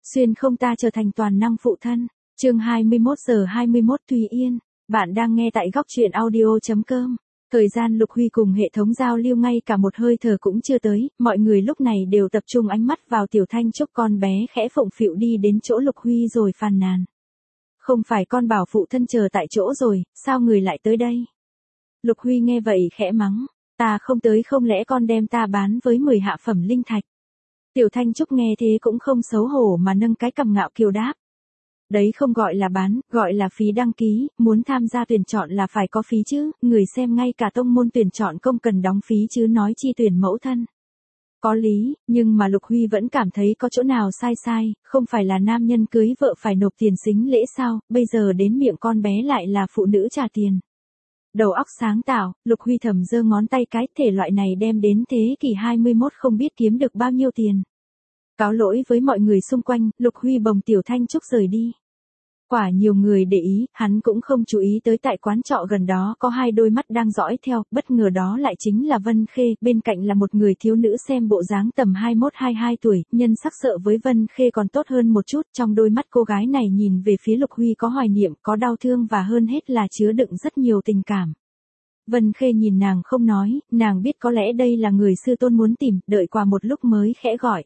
Xuyên không ta trở thành toàn năng phụ thân. Chương 21 giờ 21 Tùy Yên. Bạn đang nghe tại góc truyện audio.com. Thời gian Lục Huy cùng hệ thống giao lưu ngay cả một hơi thở cũng chưa tới, mọi người lúc này đều tập trung ánh mắt vào Tiểu Thanh Trúc, con bé khẽ phụng phịu đi đến chỗ Lục Huy rồi phàn nàn. Không phải con bảo phụ thân chờ tại chỗ rồi, sao người lại tới đây? Lục Huy nghe vậy khẽ mắng, ta không tới, không lẽ con đem ta bán với 10 hạ phẩm linh thạch? Tiểu Thanh Trúc nghe thế cũng không xấu hổ mà nâng cái cằm ngạo kiều đáp. Đấy không gọi là bán, gọi là phí đăng ký, muốn tham gia tuyển chọn là phải có phí chứ, người xem ngay cả tông môn tuyển chọn không cần đóng phí chứ nói chi tuyển mẫu thân. Có lý, nhưng mà Lục Huy vẫn cảm thấy có chỗ nào sai, không phải là nam nhân cưới vợ phải nộp tiền sính lễ sao, bây giờ đến miệng con bé lại là phụ nữ trả tiền. Đầu óc sáng tạo, Lục Huy thầm giơ ngón tay cái, thể loại này đem đến thế kỷ 21 không biết kiếm được bao nhiêu tiền. Cáo lỗi với mọi người xung quanh, Lục Huy bồng Tiểu Thanh Trúc rời đi. Quả nhiều người để ý, hắn cũng không chú ý tới tại quán trọ gần đó có hai đôi mắt đang dõi theo, bất ngờ đó lại chính là Vân Khê, bên cạnh là một người thiếu nữ xem bộ dáng tầm 21-22 tuổi, nhân sắc sợ với Vân Khê còn tốt hơn một chút, trong đôi mắt cô gái này nhìn về phía Lục Huy có hoài niệm, có đau thương và hơn hết là chứa đựng rất nhiều tình cảm. Vân Khê nhìn nàng không nói, nàng biết có lẽ đây là người sư tôn muốn tìm, đợi qua một lúc mới khẽ gọi.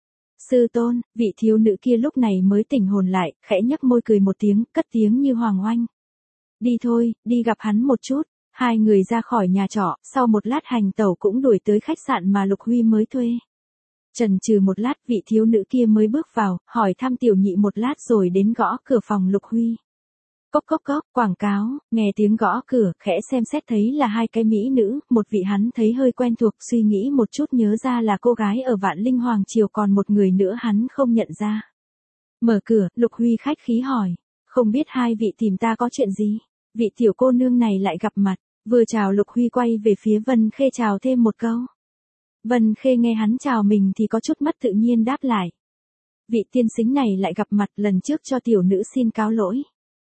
Sư tôn, vị thiếu nữ kia lúc này mới tỉnh hồn lại, khẽ nhếch môi cười một tiếng, cất tiếng như hoàng oanh. Đi thôi, đi gặp hắn một chút. Hai người ra khỏi nhà trọ, sau một lát hành tẩu cũng đuổi tới khách sạn mà Lục Huy mới thuê. Chần chừ một lát, vị thiếu nữ kia mới bước vào, hỏi thăm Tiểu Nhị một lát rồi đến gõ cửa phòng Lục Huy. Cốc cốc cốc, quảng cáo, nghe tiếng gõ cửa, khẽ xem xét thấy là hai cái mỹ nữ, một vị hắn thấy hơi quen thuộc, suy nghĩ một chút nhớ ra là cô gái ở Vạn Linh Hoàng Triều, còn một người nữa hắn không nhận ra. Mở cửa, Lục Huy khách khí hỏi, không biết hai vị tìm ta có chuyện gì? Vị tiểu cô nương này lại gặp mặt, vừa chào Lục Huy quay về phía Vân Khê chào thêm một câu. Vân Khê nghe hắn chào mình thì có chút mất tự nhiên đáp lại. Vị tiên sinh này lại gặp mặt, lần trước cho tiểu nữ xin cáo lỗi.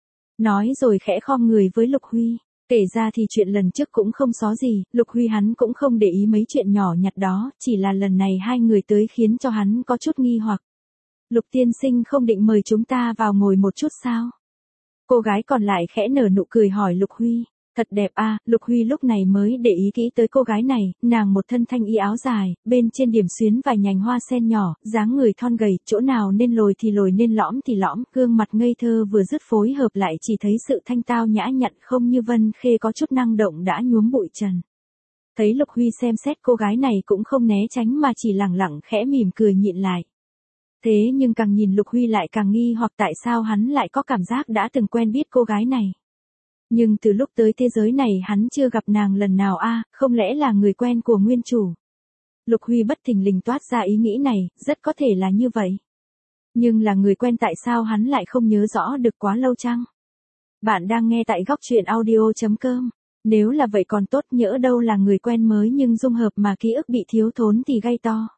Nói rồi khẽ khom người với Lục Huy. Kể ra thì chuyện lần trước cũng không xó gì, Lục Huy hắn cũng không để ý mấy chuyện nhỏ nhặt đó, chỉ là lần này hai người tới khiến cho hắn có chút nghi hoặc. Lục tiên sinh không định mời chúng ta vào ngồi một chút sao? Cô gái còn lại khẽ nở nụ cười hỏi Lục Huy. Thật đẹp à, Lục Huy lúc này mới để ý kỹ tới cô gái này, nàng một thân thanh y áo dài, bên trên điểm xuyến vài nhành hoa sen nhỏ, dáng người thon gầy, chỗ nào nên lồi thì lồi nên lõm thì lõm, gương mặt ngây thơ vừa dứt phối hợp lại chỉ thấy sự thanh tao nhã nhặn không như Vân Khê có chút năng động đã nhuốm bụi trần. Thấy Lục Huy xem xét cô gái này cũng không né tránh mà chỉ lẳng lặng khẽ mỉm cười nhịn lại. Thế nhưng càng nhìn Lục Huy lại càng nghi hoặc tại sao hắn lại có cảm giác đã từng quen biết cô gái này. Nhưng từ lúc tới thế giới này hắn chưa gặp nàng lần nào a, không lẽ là người quen của nguyên chủ? Lục Huy bất thình lình toát ra ý nghĩ này, rất có thể là như vậy. Nhưng là người quen tại sao hắn lại không nhớ rõ được quá lâu chăng? Bạn đang nghe tại góc truyện audio.com. Nếu là vậy còn tốt, nhỡ đâu là người quen mới nhưng dung hợp mà ký ức bị thiếu thốn thì gay to.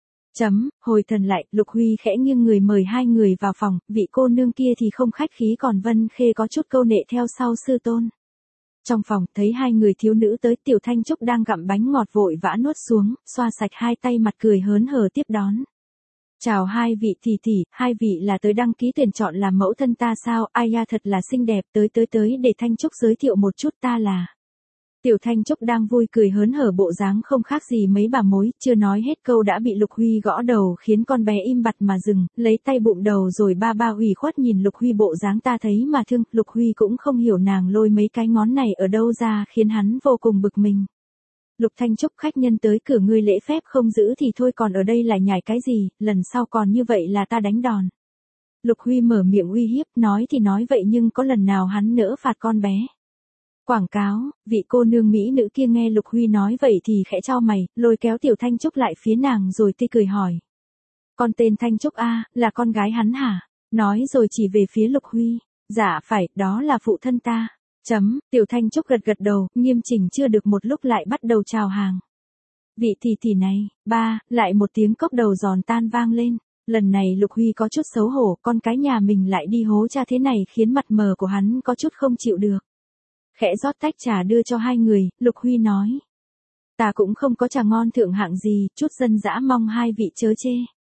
Hồi thần lại, Lục Huy khẽ nghiêng người mời hai người vào phòng, vị cô nương kia thì không khách khí còn Vân Khê có chút câu nệ theo sau sư tôn. Trong phòng, thấy hai người thiếu nữ tới, Tiểu Thanh Trúc đang gặm bánh ngọt vội vã nuốt xuống, xoa sạch hai tay mặt cười hớn hở tiếp đón. Chào hai vị tỷ tỷ, hai vị là tới đăng ký tuyển chọn làm mẫu thân ta sao? Ai ya, thật là xinh đẹp, tới để Thanh Trúc giới thiệu một chút, ta là... Tiểu Thanh Trúc đang vui cười hớn hở bộ dáng không khác gì mấy bà mối, chưa nói hết câu đã bị Lục Huy gõ đầu khiến con bé im bặt mà dừng, lấy tay bụng đầu rồi ba ủy khuất nhìn Lục Huy bộ dáng ta thấy mà thương, Lục Huy cũng không hiểu nàng lôi mấy cái ngón này ở đâu ra khiến hắn vô cùng bực mình. Lục Thanh Trúc, khách nhân tới cửa ngươi lễ phép không giữ thì thôi, còn ở đây lại nhảy cái gì, lần sau còn như vậy là ta đánh đòn. Lục Huy mở miệng uy hiếp, nói thì nói vậy nhưng có lần nào hắn nỡ phạt con bé. Quảng cáo, vị cô nương mỹ nữ kia nghe Lục Huy nói vậy thì khẽ chau mày, lôi kéo Tiểu Thanh Trúc lại phía nàng rồi tươi cười hỏi. Con tên Thanh Trúc a, là con gái hắn hả? Nói rồi chỉ về phía Lục Huy. Dạ phải, đó là phụ thân ta. Tiểu Thanh Trúc gật đầu, nghiêm chỉnh chưa được một lúc lại bắt đầu chào hàng. Vị tỷ này, lại một tiếng cốc đầu giòn tan vang lên. Lần này Lục Huy có chút xấu hổ, con cái nhà mình lại đi hố cha thế này khiến mặt mờ của hắn có chút không chịu được. Khẽ rót tách trà đưa cho hai người, Lục Huy nói. Ta cũng không có trà ngon thượng hạng gì, chút dân dã mong hai vị chớ chê.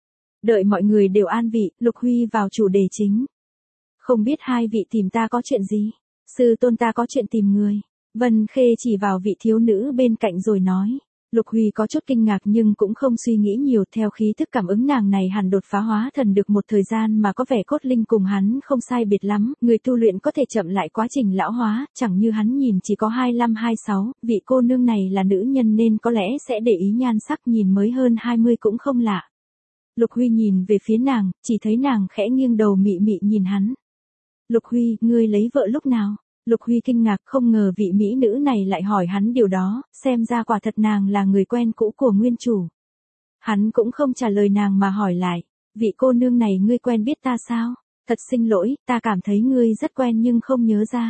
Đợi mọi người đều an vị, Lục Huy vào chủ đề chính. Không biết hai vị tìm ta có chuyện gì? Sư tôn ta có chuyện tìm người. Vân Khê chỉ vào vị thiếu nữ bên cạnh rồi nói. Lục Huy có chút kinh ngạc nhưng cũng không suy nghĩ nhiều, theo khí thức cảm ứng nàng này hẳn đột phá hóa thần được một thời gian mà có vẻ cốt linh cùng hắn không sai biệt lắm, người tu luyện có thể chậm lại quá trình lão hóa, chẳng như hắn nhìn chỉ có 25-26, vị cô nương này là nữ nhân nên có lẽ sẽ để ý nhan sắc, nhìn mới hơn 20 cũng không lạ. Lục Huy nhìn về phía nàng, chỉ thấy nàng khẽ nghiêng đầu mị mị nhìn hắn. Lục Huy, ngươi lấy vợ lúc nào? Lục Huy kinh ngạc, không ngờ vị mỹ nữ này lại hỏi hắn điều đó, xem ra quả thật nàng là người quen cũ của nguyên chủ. Hắn cũng không trả lời nàng mà hỏi lại, vị cô nương này ngươi quen biết ta sao? Thật xin lỗi, ta cảm thấy ngươi rất quen nhưng không nhớ ra.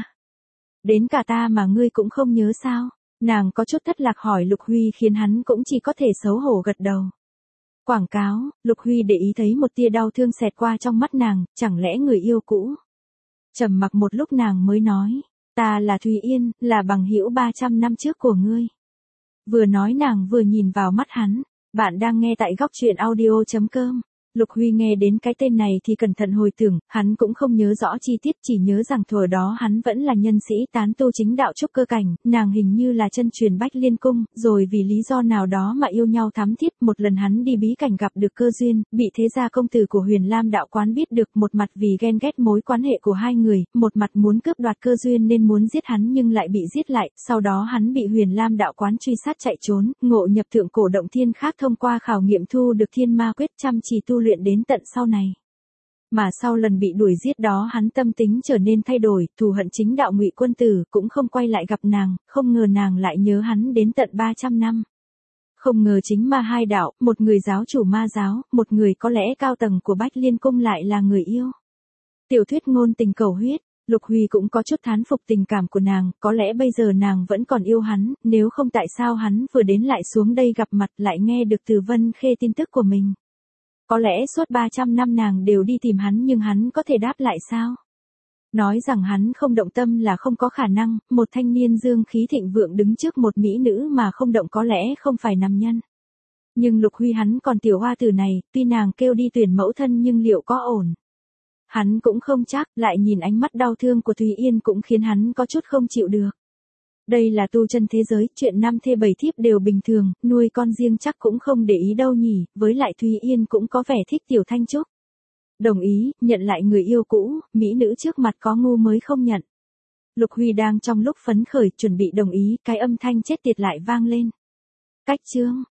Đến cả ta mà ngươi cũng không nhớ sao? Nàng có chút thất lạc hỏi Lục Huy khiến hắn cũng chỉ có thể xấu hổ gật đầu. Quảng cáo, Lục Huy để ý thấy một tia đau thương xẹt qua trong mắt nàng, chẳng lẽ người yêu cũ? Trầm mặc một lúc nàng mới nói, ta là Thùy Yên, là bằng hữu 300 năm trước của ngươi. Vừa nói nàng vừa nhìn vào mắt hắn, bạn đang nghe tại góc truyện audio.com. Lục Huy nghe đến cái tên này thì cẩn thận hồi tưởng, hắn cũng không nhớ rõ chi tiết, chỉ nhớ rằng thuở đó hắn vẫn là nhân sĩ tán tu chính đạo trúc cơ cảnh, nàng hình như là chân truyền Bách Liên Cung, rồi vì lý do nào đó mà yêu nhau thắm thiết, một lần hắn đi bí cảnh gặp được cơ duyên, bị thế gia công tử của Huyền Lam đạo quán biết được, một mặt vì ghen ghét mối quan hệ của hai người, một mặt muốn cướp đoạt cơ duyên nên muốn giết hắn nhưng lại bị giết lại, sau đó hắn bị Huyền Lam đạo quán truy sát chạy trốn, ngộ nhập thượng cổ động thiên khác, thông qua khảo nghiệm thu được thiên ma quyết, chăm chỉ tu luyện đến tận sau này. Mà sau lần bị đuổi giết đó hắn tâm tính trở nên thay đổi, thù hận chính đạo Ngụy Quân Tử, cũng không quay lại gặp nàng, không ngờ nàng lại nhớ hắn đến tận 300 năm. Không ngờ chính ma hai đạo, một người giáo chủ ma giáo, một người có lẽ cao tầng của Bách Liên Cung lại là người yêu. Tiểu thuyết ngôn tình cầu huyết, Lục Huy cũng có chút thán phục tình cảm của nàng, có lẽ bây giờ nàng vẫn còn yêu hắn, nếu không tại sao hắn vừa đến lại xuống đây gặp mặt lại nghe được từ Vân Khê tin tức của mình. Có lẽ suốt 300 năm nàng đều đi tìm hắn nhưng hắn có thể đáp lại sao? Nói rằng hắn không động tâm là không có khả năng, một thanh niên dương khí thịnh vượng đứng trước một mỹ nữ mà không động có lẽ không phải nam nhân. Nhưng Lục Huy hắn còn tiểu hoa tử này, tuy nàng kêu đi tuyển mẫu thân nhưng liệu có ổn? Hắn cũng không chắc, lại nhìn ánh mắt đau thương của Thùy Yên cũng khiến hắn có chút không chịu được. Đây là tu chân thế giới, chuyện 5 thê 7 thiếp đều bình thường, nuôi con riêng chắc cũng không để ý đâu nhỉ, với lại Thùy Yên cũng có vẻ thích Tiểu Thanh Trúc. Đồng ý, nhận lại người yêu cũ, mỹ nữ trước mặt có ngu mới không nhận. Lục Huy đang trong lúc phấn khởi chuẩn bị đồng ý, cái âm thanh chết tiệt lại vang lên. Cách chương.